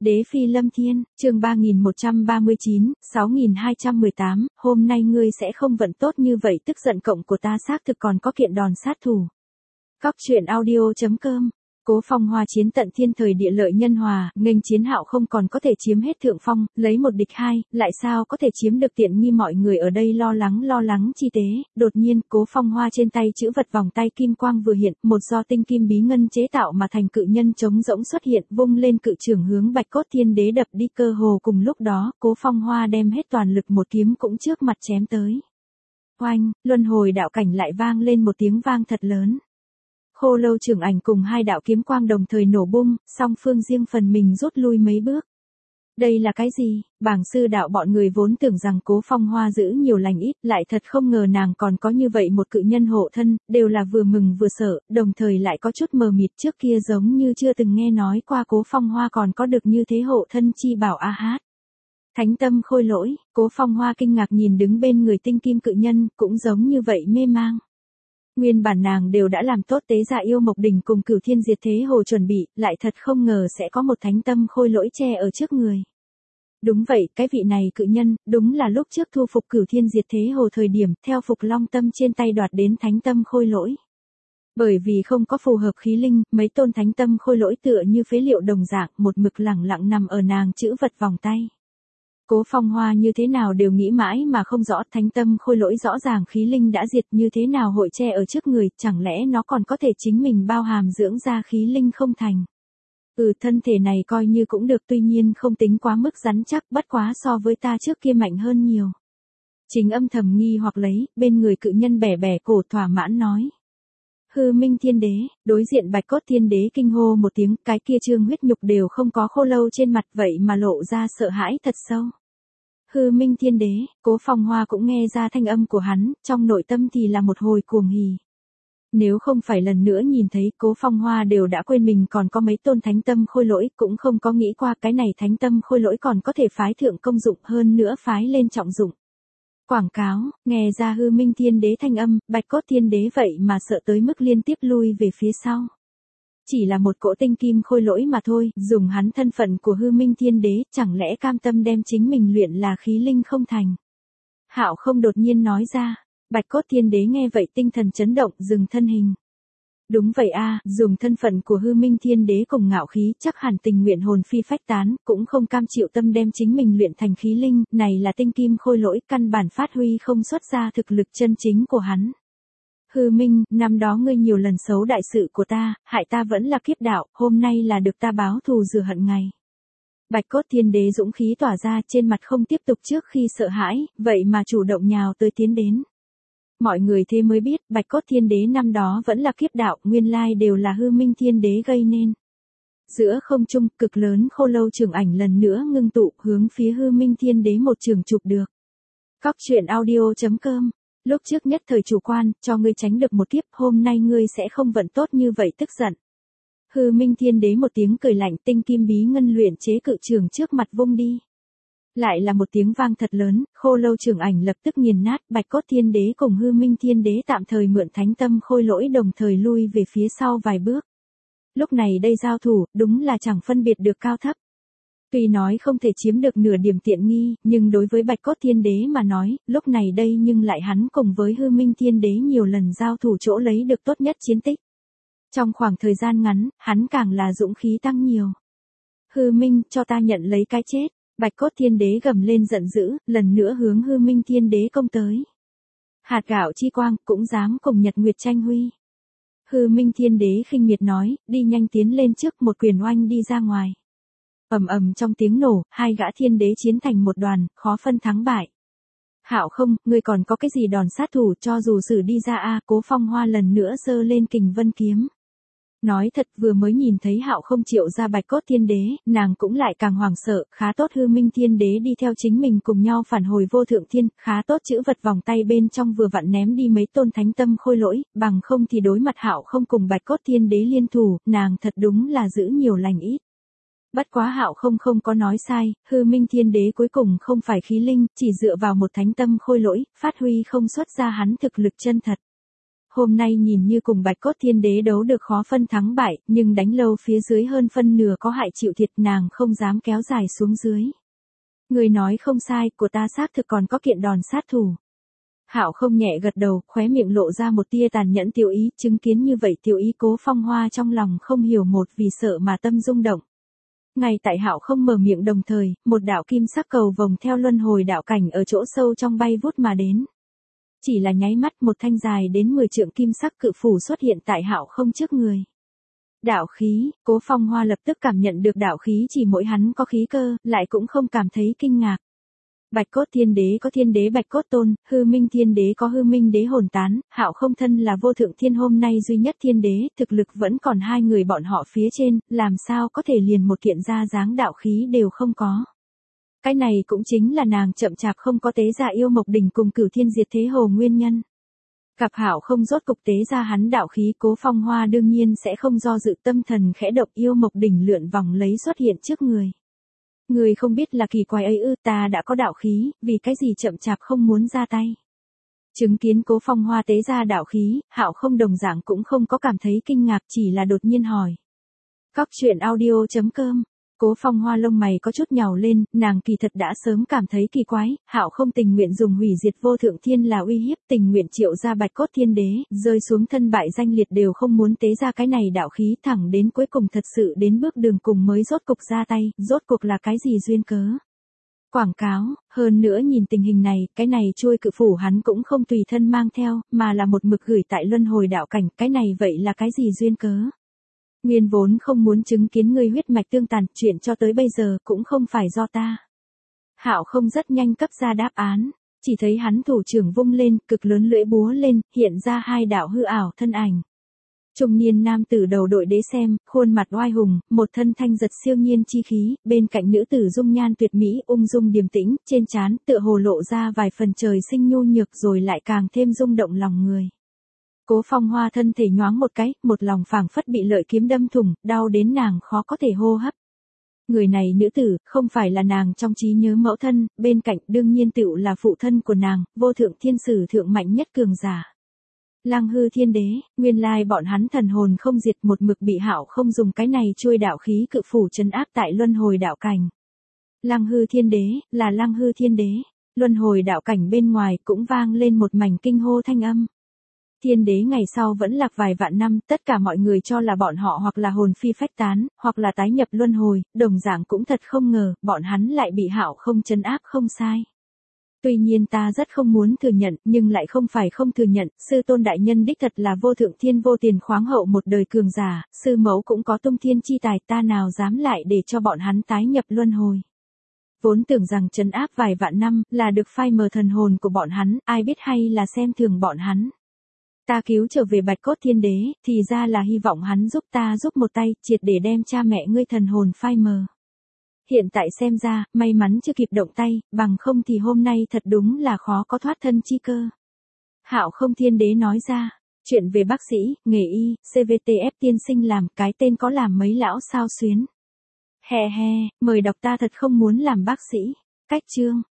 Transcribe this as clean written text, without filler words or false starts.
Đế Phi Lâm Thiên, chương 3139, 6218, hôm nay ngươi sẽ không vận tốt như vậy, tức giận cộng của ta xác thực còn có kiện đòn sát thủ. Cóc truyện audio.com. Cố Phong Hoa chiến tận thiên thời địa lợi nhân hòa, nghênh chiến Hạo không còn có thể chiếm hết thượng phong, lấy một địch hai, lại sao có thể chiếm được tiện nghi. Mọi người ở đây lo lắng chi tế. Đột nhiên, Cố Phong Hoa trên tay chữ vật vòng tay kim quang vừa hiện, một do tinh kim bí ngân chế tạo mà thành cự nhân trống rỗng xuất hiện, vung lên cự trưởng hướng Bạch Cốt Thiên Đế đập đi. Cơ hồ cùng lúc đó, Cố Phong Hoa đem hết toàn lực một kiếm cũng trước mặt chém tới. Oanh, luân hồi đạo cảnh lại vang lên một tiếng vang thật lớn. Khô Lâu Trưởng Ảnh cùng hai đạo kiếm quang đồng thời nổ bung, song phương riêng phần mình rút lui mấy bước. Đây là cái gì? Bảng sư đạo bọn người vốn tưởng rằng Cố Phong Hoa giữ nhiều lành ít, lại thật không ngờ nàng còn có như vậy một cự nhân hộ thân, đều là vừa mừng vừa sợ, đồng thời lại có chút mờ mịt. Trước kia giống như chưa từng nghe nói qua Cố Phong Hoa còn có được như thế hộ thân chi bảo a hát. Thánh tâm khôi lỗi. Cố Phong Hoa kinh ngạc nhìn đứng bên người tinh kim cự nhân, cũng giống như vậy mê mang. Nguyên bản nàng đều đã làm tốt tế dạ yêu mộc đỉnh cùng Cửu Thiên Diệt Thế Hồ chuẩn bị, lại thật không ngờ sẽ có một thánh tâm khôi lỗi che ở trước người. Đúng vậy, cái vị này cự nhân, đúng là lúc trước thu phục Cửu Thiên Diệt Thế Hồ thời điểm, theo phục long tâm trên tay đoạt đến thánh tâm khôi lỗi. Bởi vì không có phù hợp khí linh, mấy tôn thánh tâm khôi lỗi tựa như phế liệu đồng dạng, một mực lẳng lặng nằm ở nàng chữ vật vòng tay. Cố Phong Hoa như thế nào đều nghĩ mãi mà không rõ, thánh tâm khôi lỗi rõ ràng khí linh đã diệt, như thế nào hội che ở trước người, chẳng lẽ nó còn có thể chính mình bao hàm dưỡng ra khí linh không thành. Thân thể này coi như cũng được, tuy nhiên không tính quá mức rắn chắc, bất quá so với ta trước kia mạnh hơn nhiều. Chính âm thầm nghi hoặc lấy, bên người cự nhân bẻ bẻ cổ thỏa mãn nói. Hư Minh Thiên Đế. Đối diện Bạch Cốt Thiên Đế kinh hô một tiếng, cái kia trương huyết nhục đều không có khô lâu trên mặt, vậy mà lộ ra sợ hãi thật sâu. Hư Minh Thiên Đế. Cố Phong Hoa cũng nghe ra thanh âm của hắn, trong nội tâm thì là một hồi cuồng hỉ. Nếu không phải lần nữa nhìn thấy, Cố Phong Hoa đều đã quên mình còn có mấy tôn thánh tâm khôi lỗi, cũng không có nghĩ qua cái này thánh tâm khôi lỗi còn có thể phái thượng công dụng, hơn nữa phái lên trọng dụng. Quảng cáo. Nghe ra Hư Minh Thiên Đế thanh âm, Bạch Cốt Thiên Đế vậy mà sợ tới mức liên tiếp lui về phía sau. Chỉ là một cỗ tinh kim khôi lỗi mà thôi, dùng hắn thân phận của Hư Minh Thiên Đế, chẳng lẽ cam tâm đem chính mình luyện là khí linh không thành. Hạo không đột nhiên nói ra. Bạch Cốt Thiên Đế nghe vậy tinh thần chấn động, dừng thân hình. Đúng vậy a, dùng thân phận của Hư Minh Thiên Đế cùng ngạo khí, chắc hẳn tình nguyện hồn phi phách tán, cũng không cam chịu tâm đem chính mình luyện thành khí linh, này là tinh kim khôi lỗi, căn bản phát huy không xuất ra thực lực chân chính của hắn. Hư Minh, năm đó ngươi nhiều lần xấu đại sự của ta, hại ta vẫn là kiếp đạo, hôm nay là được ta báo thù rửa hận ngày. Bạch Cốt Thiên Đế dũng khí tỏa ra, trên mặt không tiếp tục trước khi sợ hãi, vậy mà chủ động nhào tới tiến đến. Mọi người thế mới biết, Bạch Cốt Thiên Đế năm đó vẫn là kiếp đạo, nguyên lai đều là Hư Minh Thiên Đế gây nên. Giữa không trung, cực lớn Khô Lâu Trưởng Ảnh lần nữa ngưng tụ, hướng phía Hư Minh Thiên Đế một trường chụp được. Cóc truyện audio.com. Lúc trước nhất thời chủ quan, cho ngươi tránh được một kiếp, hôm nay ngươi sẽ không vận tốt như vậy, tức giận. Hư Minh Thiên Đế một tiếng cười lạnh, tinh kim bí ngân luyện chế cự trường trước mặt vung đi. Lại là một tiếng vang thật lớn, Khô Lâu Trưởng Ảnh lập tức nghiền nát, Bạch Cốt Thiên Đế cùng Hư Minh Thiên Đế tạm thời mượn thánh tâm khôi lỗi đồng thời lui về phía sau vài bước. Lúc này đây giao thủ, đúng là chẳng phân biệt được cao thấp. Tuy nói không thể chiếm được nửa điểm tiện nghi, nhưng đối với Bạch Cốt Thiên Đế mà nói, lúc này đây nhưng lại hắn cùng với Hư Minh Thiên Đế nhiều lần giao thủ chỗ lấy được tốt nhất chiến tích. Trong khoảng thời gian ngắn, hắn càng là dũng khí tăng nhiều. Hư Minh, cho ta nhận lấy cái chết. Bạch Cốt Thiên Đế gầm lên giận dữ, lần nữa hướng Hư Minh Thiên Đế công tới. Hạt gạo chi quang, cũng dám cùng Nhật Nguyệt tranh huy. Hư Minh Thiên Đế khinh miệt nói, đi nhanh tiến lên trước, một quyền oanh đi ra ngoài. Ầm ầm trong tiếng nổ, hai gã thiên đế chiến thành một đoàn, khó phân thắng bại. Hạo không, ngươi còn có cái gì đòn sát thủ, cho dù xử đi ra a. Cố Phong Hoa lần nữa giơ lên Kình Vân kiếm. Nói thật, vừa mới nhìn thấy Hạo không triệu ra Bạch Cốt Thiên Đế, nàng cũng lại càng hoảng sợ, khá tốt Hư Minh Thiên Đế đi theo chính mình cùng nhau phản hồi Vô Thượng Thiên, khá tốt chữ vật vòng tay bên trong vừa vặn ném đi mấy tôn thánh tâm khôi lỗi, bằng không thì đối mặt Hạo không cùng Bạch Cốt Thiên Đế liên thủ, nàng thật đúng là giữ nhiều lành ít. Bất quá Hạo không có nói sai, Hư Minh Thiên Đế cuối cùng không phải khí linh, chỉ dựa vào một thánh tâm khôi lỗi, phát huy không xuất ra hắn thực lực chân thật. hôm nay nhìn như cùng Bạch Cốt Thiên Đế đấu được khó phân thắng bại, nhưng đánh lâu phía dưới hơn phân nửa có hại chịu thiệt, nàng không dám kéo dài xuống dưới. Người nói không sai, của ta xác thực còn có kiện đòn sát thủ. Hạo không nhẹ gật đầu, khóe miệng lộ ra một tia tàn nhẫn tiêu ý, chứng kiến như vậy tiêu ý Cố Phong Hoa trong lòng không hiểu một vì sợ mà tâm rung động. Ngay tại Hạo không mở miệng đồng thời, một đạo kim sắc cầu vồng theo luân hồi đạo cảnh ở chỗ sâu trong bay vút mà đến. Chỉ là nháy mắt, một thanh dài đến 10 trượng kim sắc cự phủ xuất hiện tại Hạo không trước người. Đạo khí, Cố Phong Hoa lập tức cảm nhận được đạo khí, chỉ mỗi hắn có khí cơ, lại cũng không cảm thấy kinh ngạc. Bạch Cốt Thiên Đế có Thiên Đế Bạch Cốt Tôn, Hư Minh Thiên Đế có Hư Minh Đế Hồn Tán, Hạo không thân là vô thượng thiên hôm nay duy nhất Thiên Đế, thực lực vẫn còn hai người bọn họ phía trên, làm sao có thể liền một kiện ra dáng đạo khí đều không có. Cái này cũng chính là nàng chậm chạp không có tế ra yêu mộc đỉnh cùng Cửu Thiên Diệt Thế Hồ nguyên nhân. Gặp Hạo không rốt cục tế ra hắn đạo khí, Cố Phong Hoa đương nhiên sẽ không do dự, tâm thần khẽ động, yêu mộc đỉnh lượn vòng lấy xuất hiện trước người. Người không biết là kỳ quái ấy ư, ta đã có đạo khí, vì cái gì chậm chạp không muốn ra tay. Chứng kiến Cố Phong Hoa tế ra đạo khí, Hạo không đồng dạng cũng không có cảm thấy kinh ngạc, chỉ là đột nhiên hỏi. Cóc truyện audio.com. Cố Phong Hoa lông mày có chút nhàu lên, nàng kỳ thật đã sớm cảm thấy kỳ quái, Hạo không tình nguyện dùng hủy diệt vô thượng thiên là uy hiếp, tình nguyện triệu ra Bạch Cốt Thiên Đế, rơi xuống thân bại danh liệt đều không muốn tế ra cái này đạo khí, thẳng đến cuối cùng thật sự đến bước đường cùng mới rốt cục ra tay, rốt cuộc là cái gì duyên cớ. Quảng cáo, hơn nữa nhìn tình hình này, cái này chuôi cự phủ hắn cũng không tùy thân mang theo, mà là một mực gửi tại luân hồi đạo cảnh, cái này vậy là cái gì duyên cớ. Nguyên vốn không muốn chứng kiến ngươi huyết mạch tương tàn, chuyện cho tới bây giờ cũng không phải do ta. Hạo không rất nhanh cấp ra đáp án, chỉ thấy hắn thủ trưởng vung lên, cực lớn lưỡi búa lên, hiện ra hai đạo hư ảo thân ảnh. Trung niên nam tử đầu đội đế xem, khuôn mặt oai hùng, một thân thanh giật siêu nhiên chi khí, bên cạnh nữ tử dung nhan tuyệt mỹ, ung dung điềm tĩnh, trên trán tựa hồ lộ ra vài phần trời sinh nhu nhược rồi lại càng thêm rung động lòng người. Cố Phong Hoa thân thể nhoáng một cái, một lòng phảng phất bị lợi kiếm đâm thủng, đau đến nàng khó có thể hô hấp. Người này nữ tử, không phải là nàng trong trí nhớ mẫu thân, bên cạnh đương nhiên tựu là phụ thân của nàng, vô thượng thiên sử thượng mạnh nhất cường giả. Lăng Hư Thiên Đế, nguyên lai bọn hắn thần hồn không diệt, một mực bị Hạo không dùng cái này chuôi đạo khí cự phủ trấn áp tại luân hồi đạo cảnh. Lăng Hư Thiên Đế, là Lăng Hư Thiên Đế, luân hồi đạo cảnh bên ngoài cũng vang lên một mảnh kinh hô thanh âm. Thiên Đế ngày sau vẫn lạc vài vạn năm, tất cả mọi người cho là bọn họ hoặc là hồn phi phách tán, hoặc là tái nhập luân hồi, đồng dạng cũng thật không ngờ, bọn hắn lại bị Hạo không trấn áp không sai. Tuy nhiên ta rất không muốn thừa nhận, nhưng lại không phải không thừa nhận, sư tôn đại nhân đích thật là vô thượng thiên vô tiền khoáng hậu một đời cường giả, sư mẫu cũng có tung thiên chi tài, ta nào dám lại để cho bọn hắn tái nhập luân hồi. Vốn tưởng rằng trấn áp vài vạn năm, là được phai mờ thần hồn của bọn hắn, ai biết hay là xem thường bọn hắn. Ta cứu trở về Bạch Cốt Thiên Đế, thì ra là hy vọng hắn giúp ta giúp một tay, triệt để đem cha mẹ ngươi thần hồn phai mờ. Hiện tại xem ra, may mắn chưa kịp động tay, bằng không thì hôm nay thật đúng là khó có thoát thân chi cơ. Hạo không Thiên Đế nói ra, chuyện về bác sĩ, nghề y, CVTF tiên sinh làm, cái tên có làm mấy lão sao xuyến. He he, mời đọc, ta thật không muốn làm bác sĩ. Cách chương.